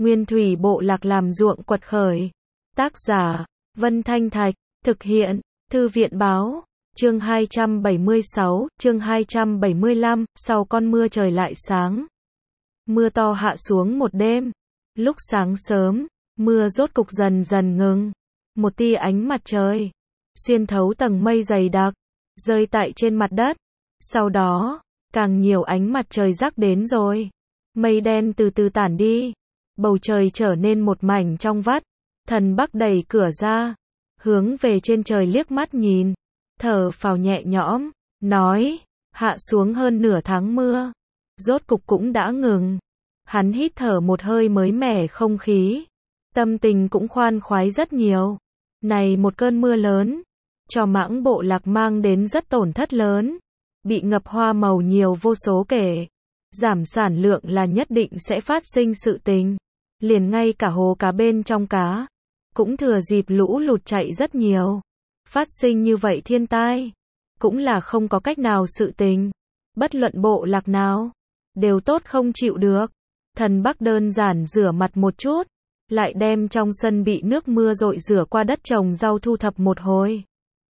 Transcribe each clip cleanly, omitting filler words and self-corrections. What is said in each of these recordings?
Nguyên thủy bộ lạc làm ruộng quật khởi. Tác giả, Vân Thanh Thạch, thực hiện, Thư viện báo, chương 276, chương 275, sau con mưa trời lại sáng. Mưa to hạ xuống một đêm. Lúc sáng sớm, mưa rốt cục dần dần ngừng. Một tia ánh mặt trời, xuyên thấu tầng mây dày đặc, rơi tại trên mặt đất. Sau đó, càng nhiều ánh mặt trời rắc đến rồi. Mây đen từ từ tản đi. Bầu trời trở nên một mảnh trong vắt. Thần Bắc đẩy cửa ra, hướng về trên trời liếc mắt nhìn, thở phào nhẹ nhõm, nói, hạ xuống hơn nửa tháng mưa, rốt cục cũng đã ngừng. Hắn hít thở một hơi mới mẻ không khí, tâm tình cũng khoan khoái rất nhiều. Này một cơn mưa lớn, cho Mãng bộ lạc mang đến rất tổn thất lớn, bị ngập hoa màu nhiều vô số kể, giảm sản lượng là nhất định sẽ phát sinh sự tình. Liền ngay cả hồ cá bên trong cá, cũng thừa dịp lũ lụt chạy rất nhiều. Phát sinh như vậy thiên tai, cũng là không có cách nào sự tình. Bất luận bộ lạc nào, đều tốt không chịu được. Thần Bắc đơn giản rửa mặt một chút, lại đem trong sân bị nước mưa dội rửa qua đất trồng rau thu thập một hồi.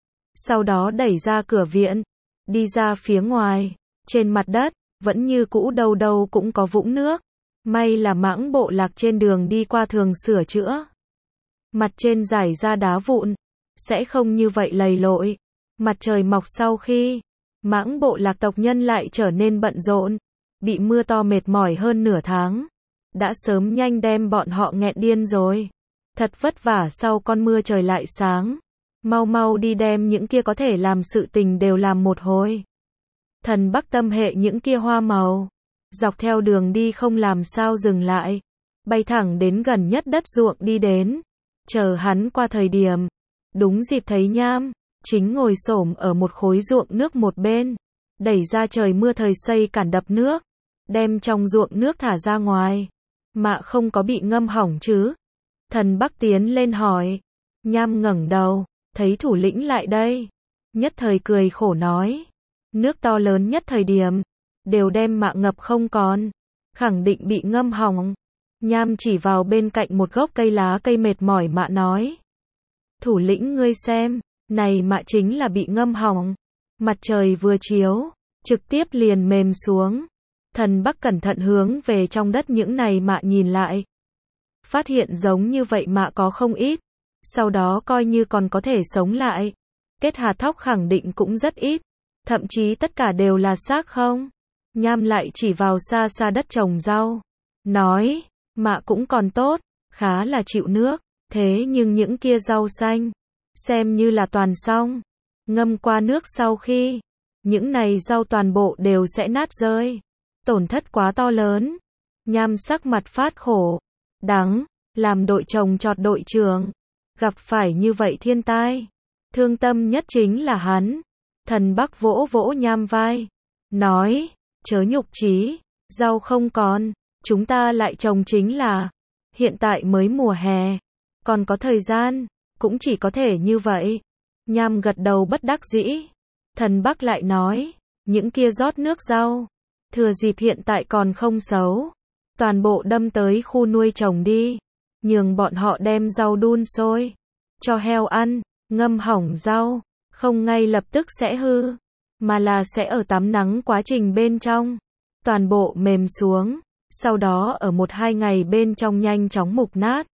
Sau đó đẩy ra cửa viện, đi ra phía ngoài, trên mặt đất, vẫn như cũ đâu đâu cũng có vũng nước. May là Mãng bộ lạc trên đường đi qua thường sửa chữa. Mặt trên rải ra đá vụn, sẽ không như vậy lầy lội. Mặt trời mọc sau khi, Mãng bộ lạc tộc nhân lại trở nên bận rộn, bị mưa to mệt mỏi hơn nửa tháng. Đã sớm nhanh đem bọn họ nghẹn điên rồi. Thật vất vả sau con mưa trời lại sáng. Mau mau đi đem những kia có thể làm sự tình đều làm một hồi. Thần Bắc tâm hệ những kia hoa màu. Dọc theo đường đi không làm sao dừng lại. Bay thẳng đến gần nhất đất ruộng đi đến. Chờ hắn qua thời điểm. Đúng dịp thấy Nham, chính ngồi xổm ở một khối ruộng nước một bên. Đẩy ra trời mưa thời xây cản đập nước. Đem trong ruộng nước thả ra ngoài. Mạ không có bị ngâm hỏng chứ? Thần Bắc tiến lên hỏi. Nham ngẩng đầu, thấy thủ lĩnh lại đây. Nhất thời cười khổ nói. Nước to lớn nhất thời điểm. Đều đem Mạ ngập không còn. Khẳng định bị ngâm hỏng. Nham chỉ vào bên cạnh một gốc cây lá cây mệt mỏi Mạ nói. Thủ lĩnh ngươi xem, này Mạ chính là bị ngâm hỏng. Mặt trời vừa chiếu, trực tiếp liền mềm xuống. Thần Bắc cẩn thận hướng về trong đất những này Mạ nhìn lại. Phát hiện giống như vậy Mạ có không ít. Sau đó coi như còn có thể sống lại. Kết hạt thóc khẳng định cũng rất ít. Thậm chí tất cả đều là xác không. Nham lại chỉ vào xa xa đất trồng rau. Nói, Mạ cũng còn tốt, khá là chịu nước. Thế nhưng những kia rau xanh, xem như là toàn xong. Ngâm qua nước sau khi, những này rau toàn bộ đều sẽ nát rơi. Tổn thất quá to lớn. Nham sắc mặt phát khổ. Đắng, làm đội trồng trọt đội trưởng. Gặp phải như vậy thiên tai. Thương tâm nhất chính là hắn. Thần Bắc vỗ vỗ Nham vai. Nói, chớ nhục chí, rau không còn. Chúng ta lại trồng chính là. Hiện tại mới mùa hè. Còn có thời gian. Cũng chỉ có thể như vậy. Nham gật đầu bất đắc dĩ. Thần Bắc lại nói. Những kia rót nước rau. Thừa dịp hiện tại còn không xấu. Toàn bộ đâm tới khu nuôi trồng đi. Nhường bọn họ đem rau đun sôi. Cho heo ăn. Ngâm hỏng rau. Không ngay lập tức sẽ hư. Mà là sẽ ở tắm nắng quá trình bên trong. Toàn bộ mềm xuống. Sau đó ở 1-2 ngày bên trong nhanh chóng mục nát.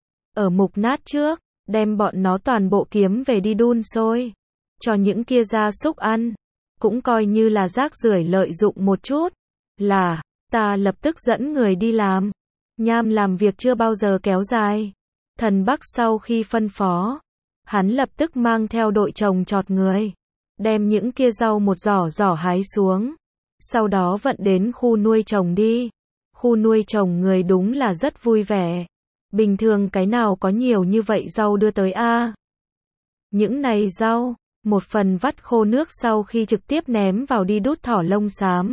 Ở mục nát trước. Đem bọn nó toàn bộ kiếm về đi đun sôi. Cho những kia gia súc ăn. Cũng coi như là rác rưởi lợi dụng một chút. Là, ta lập tức dẫn người đi làm. Nham làm việc chưa bao giờ kéo dài. Thần Bắc sau khi phân phó. Hắn lập tức mang theo đội trồng trọt người. Đem những kia rau một giỏ giỏ hái xuống. Sau đó vận đến khu nuôi trồng đi. Khu nuôi trồng người đúng là rất vui vẻ. Bình thường cái nào có nhiều như vậy rau đưa tới a. Những này rau, một phần vắt khô nước sau khi trực tiếp ném vào đi đút thỏ lông xám.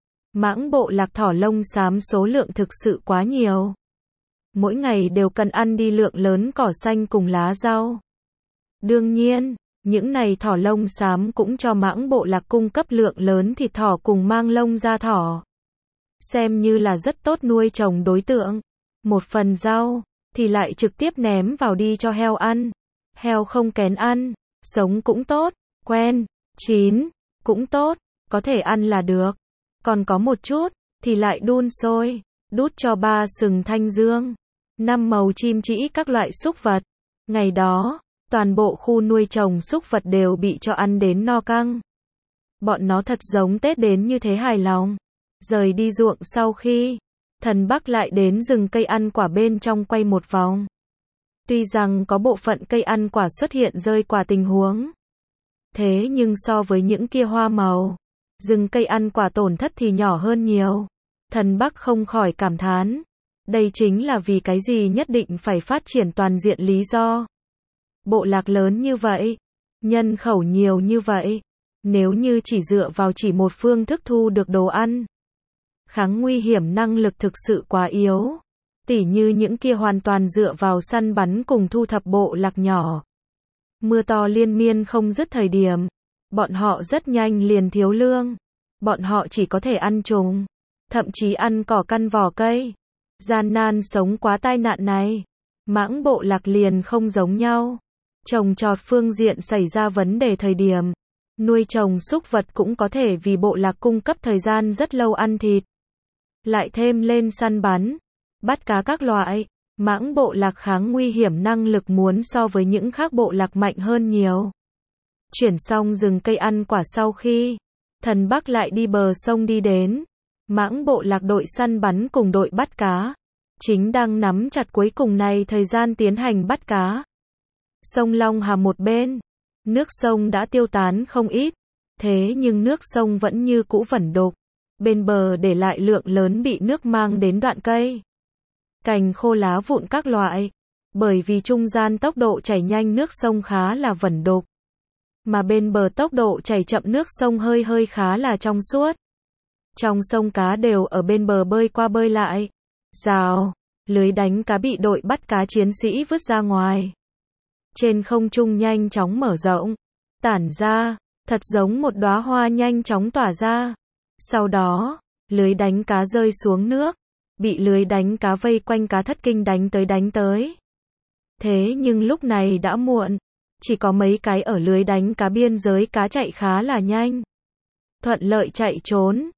Mãng bộ lạc thỏ lông xám số lượng thực sự quá nhiều. Mỗi ngày đều cần ăn đi lượng lớn cỏ xanh cùng lá rau. Đương nhiên, những này thỏ lông xám cũng cho Mãng bộ lạc cung cấp lượng lớn thịt thỏ cùng mang lông da thỏ. Xem như là rất tốt nuôi trồng đối tượng. một phần rau, thì lại trực tiếp ném vào đi cho heo ăn. Heo không kén ăn, sống cũng tốt, quen, chín, cũng tốt, có thể ăn là được. Còn có một chút, thì lại đun sôi, đút cho 3 sừng thanh dương, 5 màu chim trĩ các loại súc vật. Ngày đó, toàn bộ khu nuôi trồng súc vật đều bị cho ăn đến no căng. Bọn nó thật giống Tết đến như thế hài lòng. Rời đi ruộng sau khi, Thần Bắc lại đến rừng cây ăn quả bên trong quay một vòng. Tuy rằng có bộ phận cây ăn quả xuất hiện rơi quả tình huống. Thế nhưng so với những kia hoa màu, rừng cây ăn quả tổn thất thì nhỏ hơn nhiều. Thần Bắc không khỏi cảm thán. Đây chính là vì cái gì nhất định phải phát triển toàn diện lý do. Bộ lạc lớn như vậy, nhân khẩu nhiều như vậy, nếu như chỉ dựa vào chỉ một phương thức thu được đồ ăn, kháng nguy hiểm năng lực thực sự quá yếu. Tỉ như những kia hoàn toàn dựa vào săn bắn cùng thu thập bộ lạc nhỏ. Mưa to liên miên không dứt thời điểm, bọn họ rất nhanh liền thiếu lương. Bọn họ chỉ có thể ăn trùng, thậm chí ăn cỏ căn vỏ cây. Gian nan sống quá tai nạn này. Mãng bộ lạc liền không giống nhau. Trồng trọt phương diện xảy ra vấn đề thời điểm, nuôi trồng súc vật cũng có thể vì bộ lạc cung cấp thời gian rất lâu ăn thịt. Lại thêm lên săn bắn, bắt cá các loại, mãng bộ lạc kháng nguy hiểm năng lực muốn so với những khác bộ lạc mạnh hơn nhiều. Chuyển xong rừng cây ăn quả sau khi, Thần Bắc lại đi bờ sông đi đến. Mãng bộ lạc đội săn bắn cùng đội bắt cá, chính đang nắm chặt cuối cùng này thời gian tiến hành bắt cá. Sông Long Hà một bên, nước sông đã tiêu tán không ít, thế nhưng nước sông vẫn như cũ vẩn đục. Bên bờ để lại lượng lớn bị nước mang đến đoạn cây, cành khô lá vụn các loại. Bởi vì trung gian tốc độ chảy nhanh nước sông khá là vẩn đục, mà bên bờ tốc độ chảy chậm nước sông hơi khá là trong suốt. Trong sông cá đều ở bên bờ bơi qua bơi lại. Rào, lưới đánh cá bị đội bắt cá chiến sĩ vứt ra ngoài. Trên không trung nhanh chóng mở rộng, tản ra, thật giống một đóa hoa nhanh chóng tỏa ra. Sau đó, lưới đánh cá rơi xuống nước, bị lưới đánh cá vây quanh cá thất kinh đánh tới. Thế nhưng lúc này đã muộn, chỉ có mấy cái ở lưới đánh cá biên giới cá chạy khá là nhanh. Thuận lợi chạy trốn,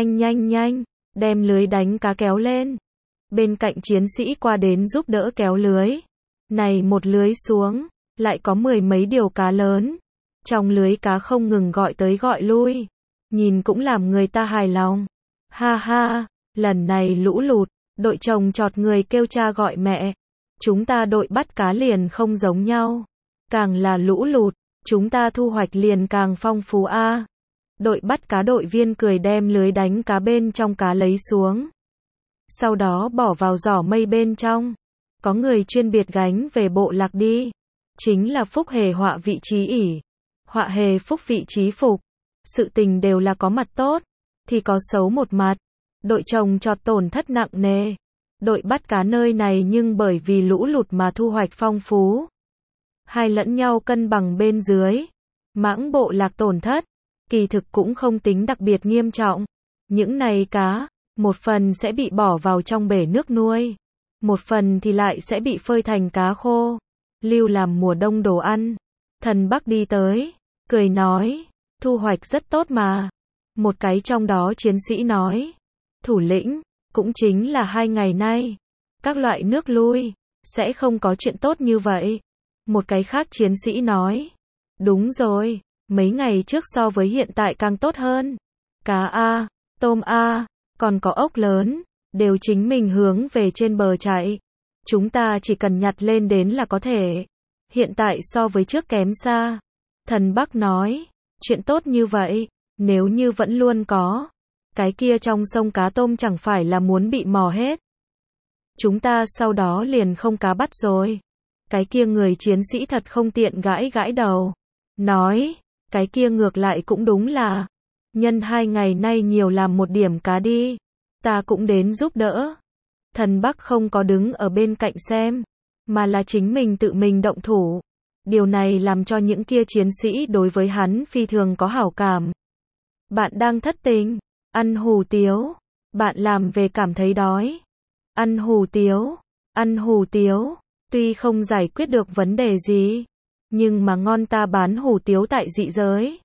nhanh, đem lưới đánh cá kéo lên. Bên cạnh chiến sĩ qua đến giúp đỡ kéo lưới. Này một lưới xuống, lại có 10 mấy điều cá lớn. Trong lưới cá không ngừng gọi tới gọi lui. Nhìn cũng làm người ta hài lòng. Ha ha, lần này lũ lụt, đội trồng trọt người kêu cha gọi mẹ. Chúng ta đội bắt cá liền không giống nhau. Càng là lũ lụt, chúng ta thu hoạch liền càng phong phú a. Đội bắt cá đội viên cười đem lưới đánh cá bên trong cá lấy xuống. Sau đó bỏ vào giỏ mây bên trong. Có người chuyên biệt gánh về bộ lạc đi. Chính là phúc hề họa vị trí ỷ, họa hề phúc vị trí phục. Sự tình đều là có mặt tốt, thì có xấu một mặt. Đội trồng trọt tổn thất nặng nề. Đội bắt cá nơi này nhưng bởi vì lũ lụt mà thu hoạch phong phú. Hai lẫn nhau cân bằng bên dưới. Mãng bộ lạc tổn thất, kỳ thực cũng không tính đặc biệt nghiêm trọng. Những này cá, một phần sẽ bị bỏ vào trong bể nước nuôi, một phần thì lại sẽ bị phơi thành cá khô, lưu làm mùa đông đồ ăn. Thần Bắc đi tới, cười nói, thu hoạch rất tốt mà. Một cái trong đó chiến sĩ nói, thủ lĩnh, cũng chính là 2 ngày nay, các loại nước lui, sẽ không có chuyện tốt như vậy. Một cái khác chiến sĩ nói, đúng rồi, mấy ngày trước so với hiện tại càng tốt hơn. Cá A, tôm A, còn có ốc lớn, đều chính mình hướng về trên bờ chạy. Chúng ta chỉ cần nhặt lên đến là có thể. Hiện tại so với trước kém xa. Thần Bắc nói, chuyện tốt như vậy, nếu như vẫn luôn có, cái kia trong sông cá tôm chẳng phải là muốn bị mò hết. Chúng ta sau đó liền không cá bắt rồi. Cái kia người chiến sĩ thật không tiện gãi đầu. Nói, cái kia ngược lại cũng đúng là, nhân 2 ngày nay nhiều làm một điểm cá đi. Ta cũng đến giúp đỡ. Thần Bắc không có đứng ở bên cạnh xem, mà là chính mình tự mình động thủ. Điều này làm cho những kia chiến sĩ đối với hắn phi thường có hảo cảm. Bạn đang thất tình, ăn hủ tiếu. Bạn làm về cảm thấy đói. Ăn hủ tiếu. Ăn hủ tiếu, tuy không giải quyết được vấn đề gì, nhưng mà ngon, ta bán hủ tiếu tại dị giới.